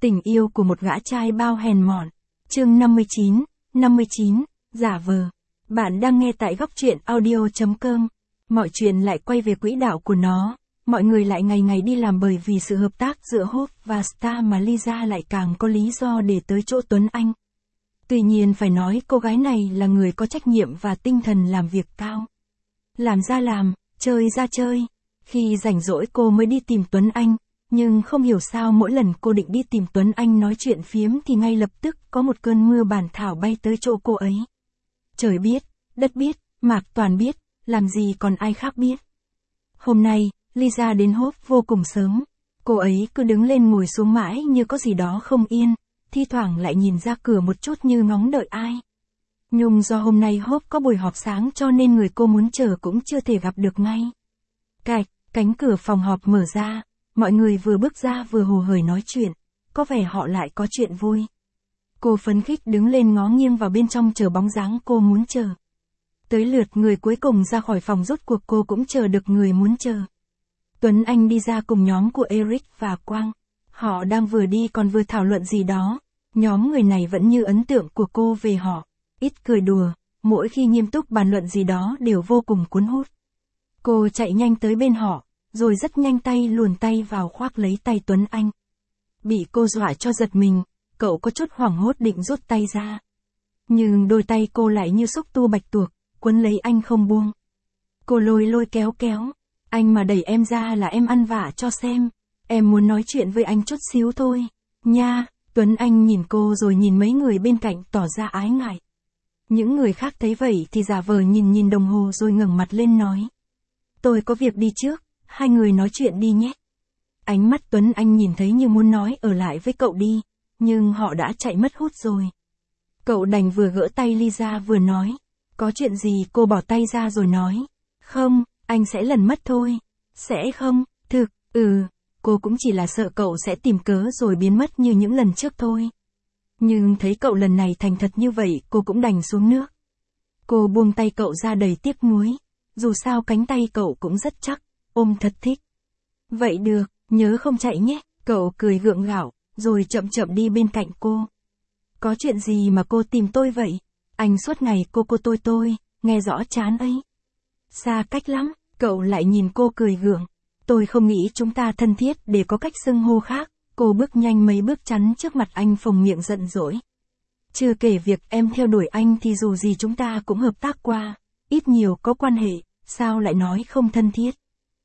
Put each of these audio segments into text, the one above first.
Tình yêu của một gã trai bao hèn mọn. Chương 59, giả vờ. Bạn đang nghe tại góc truyện audio.com. Mọi chuyện lại quay về quỹ đạo của nó. Mọi người lại ngày ngày đi làm bởi vì sự hợp tác giữa Hope và Star mà Lisa lại càng có lý do để tới chỗ Tuấn Anh. Tuy nhiên phải nói cô gái này là người có trách nhiệm và tinh thần làm việc cao. Làm ra làm, chơi ra chơi. Khi rảnh rỗi cô mới đi tìm Tuấn Anh. Nhưng không hiểu sao mỗi lần cô định đi tìm Tuấn Anh nói chuyện phiếm thì ngay lập tức có một cơn mưa bản thảo bay tới chỗ cô ấy. Trời biết, đất biết, Mạc Toàn biết, làm gì còn ai khác biết. Hôm nay, Lisa đến Hope vô cùng sớm. Cô ấy cứ đứng lên ngồi xuống mãi như có gì đó không yên, thi thoảng lại nhìn ra cửa một chút như ngóng đợi ai. Nhưng do hôm nay Hope có buổi họp sáng cho nên người cô muốn chờ cũng chưa thể gặp được ngay. Cánh cửa phòng họp mở ra. Mọi người vừa bước ra vừa hồ hởi nói chuyện, có vẻ họ lại có chuyện vui. Cô phấn khích đứng lên ngó nghiêng vào bên trong chờ bóng dáng cô muốn chờ. Tới lượt người cuối cùng ra khỏi phòng rốt cuộc cô cũng chờ được người muốn chờ. Tuấn Anh đi ra cùng nhóm của Eric và Quang. Họ đang vừa đi còn vừa thảo luận gì đó. Nhóm người này vẫn như ấn tượng của cô về họ. Ít cười đùa, mỗi khi nghiêm túc bàn luận gì đó đều vô cùng cuốn hút. Cô chạy nhanh tới bên họ. Rồi rất nhanh tay luồn tay vào khoác lấy tay Tuấn Anh. Bị cô dọa cho giật mình, cậu có chút hoảng hốt định rút tay ra. Nhưng đôi tay cô lại như xúc tu bạch tuộc, quấn lấy anh không buông. Cô lôi kéo, anh mà đẩy em ra là em ăn vạ cho xem. Em muốn nói chuyện với anh chút xíu thôi, nha. Tuấn Anh nhìn cô rồi nhìn mấy người bên cạnh tỏ ra ái ngại. Những người khác thấy vậy thì giả vờ nhìn đồng hồ rồi ngẩng mặt lên nói. Tôi có việc đi trước. Hai người nói chuyện đi nhé. Ánh mắt Tuấn Anh nhìn thấy như muốn nói ở lại với cậu đi, nhưng họ đã chạy mất hút rồi. Cậu đành vừa gỡ tay Lisa vừa nói. Có chuyện gì cô bỏ tay ra rồi nói. Không, anh sẽ lần mất thôi. Sẽ không, cô cũng chỉ là sợ cậu sẽ tìm cớ rồi biến mất như những lần trước thôi. Nhưng thấy cậu lần này thành thật như vậy cô cũng đành xuống nước. Cô buông tay cậu ra đầy tiếc nuối. Dù sao cánh tay cậu cũng rất chắc. Ôm thật thích. Vậy được, nhớ không chạy nhé. Cậu cười gượng gạo, rồi chậm đi bên cạnh cô. Có chuyện gì mà cô tìm tôi vậy? Anh suốt ngày cô tôi, nghe rõ chán ấy. Xa cách lắm, cậu lại nhìn cô cười gượng. Tôi không nghĩ chúng ta thân thiết để có cách xưng hô khác. Cô bước nhanh mấy bước chắn trước mặt anh phồng miệng giận dỗi. Chưa kể việc em theo đuổi anh thì dù gì chúng ta cũng hợp tác qua. Ít nhiều có quan hệ, sao lại nói không thân thiết?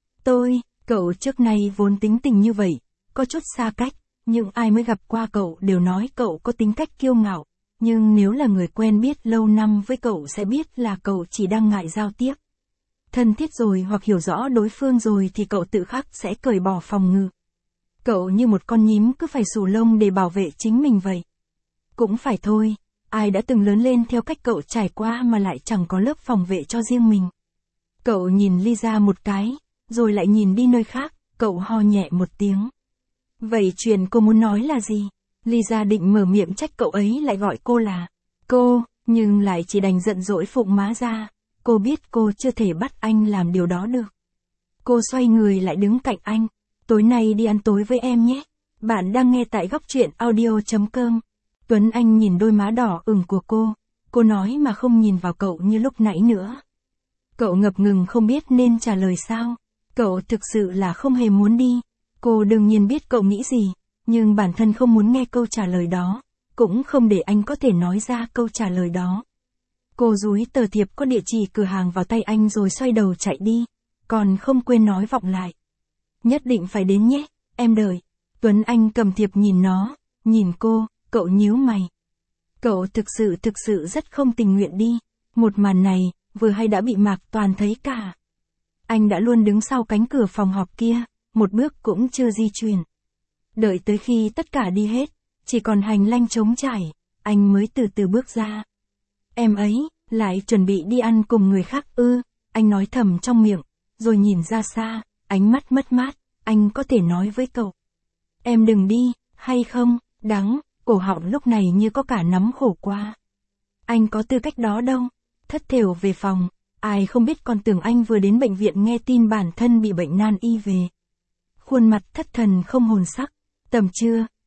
Cậu trước nay vốn tính tình như vậy, có chút xa cách, nhưng ai mới gặp qua cậu đều nói cậu có tính cách kiêu ngạo, nhưng nếu là người quen biết lâu năm với cậu sẽ biết là cậu chỉ đang ngại giao tiếp. Thân thiết rồi hoặc hiểu rõ đối phương rồi thì cậu tự khắc sẽ cởi bỏ phòng ngự. Cậu như một con nhím cứ phải xù lông để bảo vệ chính mình vậy. Cũng phải thôi, ai đã từng lớn lên theo cách cậu trải qua mà lại chẳng có lớp phòng vệ cho riêng mình. Cậu nhìn Lisa một cái. Rồi lại nhìn đi nơi khác, cậu ho nhẹ một tiếng. Vậy chuyện cô muốn nói là gì? Lisa định mở miệng trách cậu ấy lại gọi cô là cô, nhưng lại chỉ đành giận dỗi phụng má ra. Cô biết cô chưa thể bắt anh làm điều đó được. Cô xoay người lại đứng cạnh anh. Tối nay đi ăn tối với em nhé. Bạn đang nghe tại góc truyện audio.com. Tuấn Anh nhìn đôi má đỏ ửng của cô. Cô nói mà không nhìn vào cậu như lúc nãy nữa. Cậu ngập ngừng không biết nên trả lời sao. Cậu thực sự là không hề muốn đi. Cô đương nhiên biết cậu nghĩ gì, nhưng bản thân không muốn nghe câu trả lời đó, cũng không để anh có thể nói ra câu trả lời đó. Cô dúi tờ thiệp có địa chỉ cửa hàng vào tay anh rồi xoay đầu chạy đi, còn không quên nói vọng lại. Nhất định phải đến nhé, em đợi. Tuấn Anh cầm thiệp nhìn nó, nhìn cô, cậu nhíu mày. Cậu thực sự rất không tình nguyện đi. Một màn này, vừa hay đã bị Mạc Toàn thấy cả. Anh đã luôn đứng sau cánh cửa phòng họp kia, một bước cũng chưa di chuyển. Đợi tới khi tất cả đi hết, chỉ còn hành lang trống trải, anh mới từ từ bước ra. Em ấy, lại chuẩn bị đi ăn cùng người khác ư? Anh nói thầm trong miệng, rồi nhìn ra xa, ánh mắt mất mát, anh có thể nói với cậu. Em đừng đi, hay không? Đắng, cổ họng lúc này như có cả nắm khổ qua. Anh có tư cách đó đâu. Thất thểu về phòng. Ai không biết còn tưởng anh vừa đến bệnh viện nghe tin bản thân bị bệnh nan y về. Khuôn mặt thất thần không hồn sắc. Tầm trưa,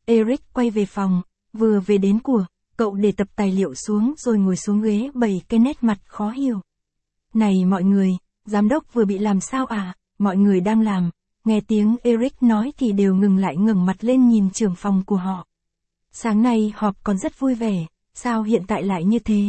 Eric quay về phòng, vừa về đến của, cậu để tập tài liệu xuống rồi ngồi xuống ghế bày cái nét mặt khó hiểu. Này mọi người, giám đốc vừa bị làm sao à? Mọi người đang làm, nghe tiếng Eric nói thì đều ngừng lại ngẩng mặt lên nhìn trưởng phòng của họ. Sáng nay họp còn rất vui vẻ, sao hiện tại lại như thế?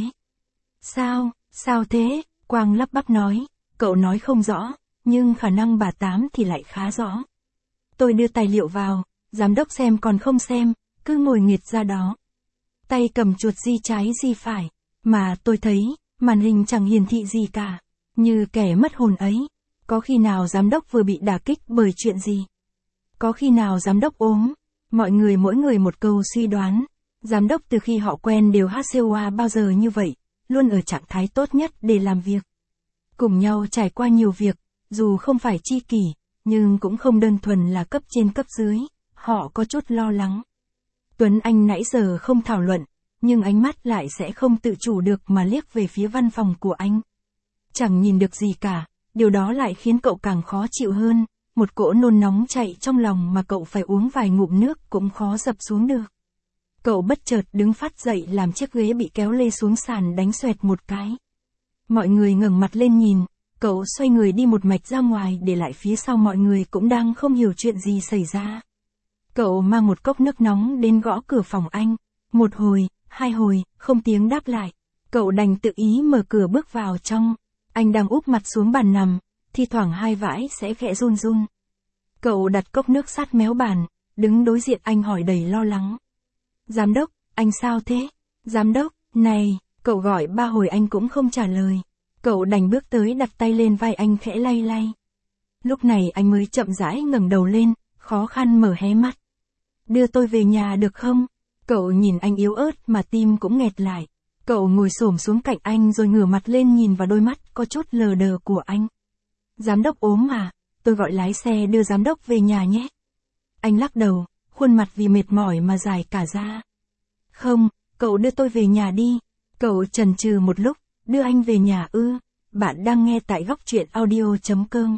Sao thế? Quang lắp bắp nói, cậu nói không rõ, nhưng khả năng bà Tám thì lại khá rõ. Tôi đưa tài liệu vào, giám đốc xem còn không xem, cứ ngồi nghiệt ra đó. Tay cầm chuột di trái di phải, mà tôi thấy, màn hình chẳng hiển thị gì cả, như kẻ mất hồn ấy. Có khi nào giám đốc vừa bị đả kích bởi chuyện gì? Có khi nào giám đốc ốm? Mọi người mỗi người một câu suy đoán. Giám đốc từ khi họ quen đều HCOA bao giờ như vậy, luôn ở trạng thái tốt nhất để làm việc. Cùng nhau trải qua nhiều việc, dù không phải tri kỷ, nhưng cũng không đơn thuần là cấp trên cấp dưới, họ có chút lo lắng. Tuấn Anh nãy giờ không thảo luận, nhưng ánh mắt lại sẽ không tự chủ được mà liếc về phía văn phòng của anh. Chẳng nhìn được gì cả, điều đó lại khiến cậu càng khó chịu hơn, một cỗ nôn nóng chạy trong lòng mà cậu phải uống vài ngụm nước cũng khó dập xuống được. Cậu bất chợt đứng phát dậy làm chiếc ghế bị kéo lê xuống sàn đánh xoẹt một cái. Mọi người ngẩng mặt lên nhìn, cậu xoay người đi một mạch ra ngoài để lại phía sau mọi người cũng đang không hiểu chuyện gì xảy ra. Cậu mang một cốc nước nóng đến gõ cửa phòng anh, một hồi, hai hồi, không tiếng đáp lại. Cậu đành tự ý mở cửa bước vào trong. Anh đang úp mặt xuống bàn nằm, thi thoảng hai vãi sẽ khẽ run run. Cậu đặt cốc nước sát méo bàn, đứng đối diện anh hỏi đầy lo lắng. Giám đốc, anh sao thế? Giám đốc, này, cậu gọi 3 hồi anh cũng không trả lời. Cậu đành bước tới đặt tay lên vai anh khẽ lay lay. Lúc này anh mới chậm rãi ngẩng đầu lên, khó khăn mở hé mắt. Đưa tôi về nhà được không? Cậu nhìn anh yếu ớt mà tim cũng nghẹt lại. Cậu ngồi xổm xuống cạnh anh rồi ngửa mặt lên nhìn vào đôi mắt có chút lờ đờ của anh. Giám đốc ốm à? Tôi gọi lái xe đưa giám đốc về nhà nhé. Anh lắc đầu, khuôn mặt vì mệt mỏi mà dài cả ra. Không, cậu đưa tôi về nhà đi. Cậu chần chừ một lúc, đưa anh về nhà ư? Bạn đang nghe tại Góc Truyện Audio.com.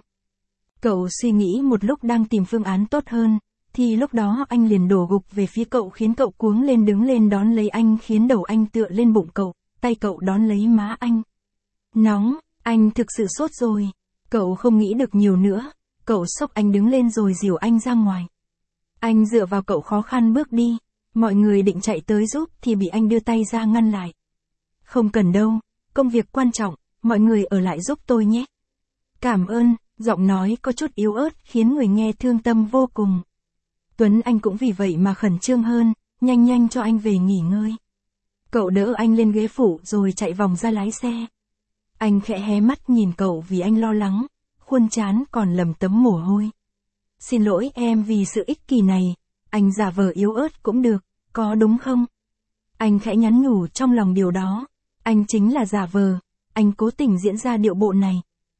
Cậu suy nghĩ một lúc đang tìm phương án tốt hơn, thì lúc đó anh liền đổ gục về phía cậu khiến cậu cuống lên đứng lên đón lấy anh khiến đầu anh tựa lên bụng cậu, tay cậu đón lấy má anh. Nóng, anh thực sự sốt rồi. Cậu không nghĩ được nhiều nữa, cậu xốc anh đứng lên rồi dìu anh ra ngoài. Anh dựa vào cậu khó khăn bước đi, mọi người định chạy tới giúp thì bị anh đưa tay ra ngăn lại. Không cần đâu, công việc quan trọng, mọi người ở lại giúp tôi nhé. Cảm ơn, giọng nói có chút yếu ớt khiến người nghe thương tâm vô cùng. Tuấn Anh cũng vì vậy mà khẩn trương hơn, nhanh nhanh cho anh về nghỉ ngơi. Cậu đỡ anh lên ghế phụ rồi chạy vòng ra lái xe. Anh khẽ hé mắt nhìn cậu vì anh lo lắng, khuôn trán còn lấm tấm mồ hôi. Xin lỗi em vì sự ích kỷ này, anh giả vờ yếu ớt cũng được, có đúng không? Anh khẽ nhắn nhủ trong lòng điều đó, anh chính là giả vờ, anh cố tình diễn ra điệu bộ này.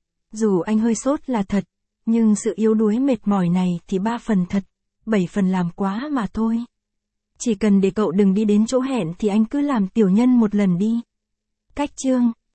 Dù anh hơi sốt là thật, nhưng sự yếu đuối mệt mỏi này thì 3 phần thật, 7 phần làm quá mà thôi. Chỉ cần để cậu đừng đi đến chỗ hẹn thì anh cứ làm tiểu nhân một lần đi. Cách chương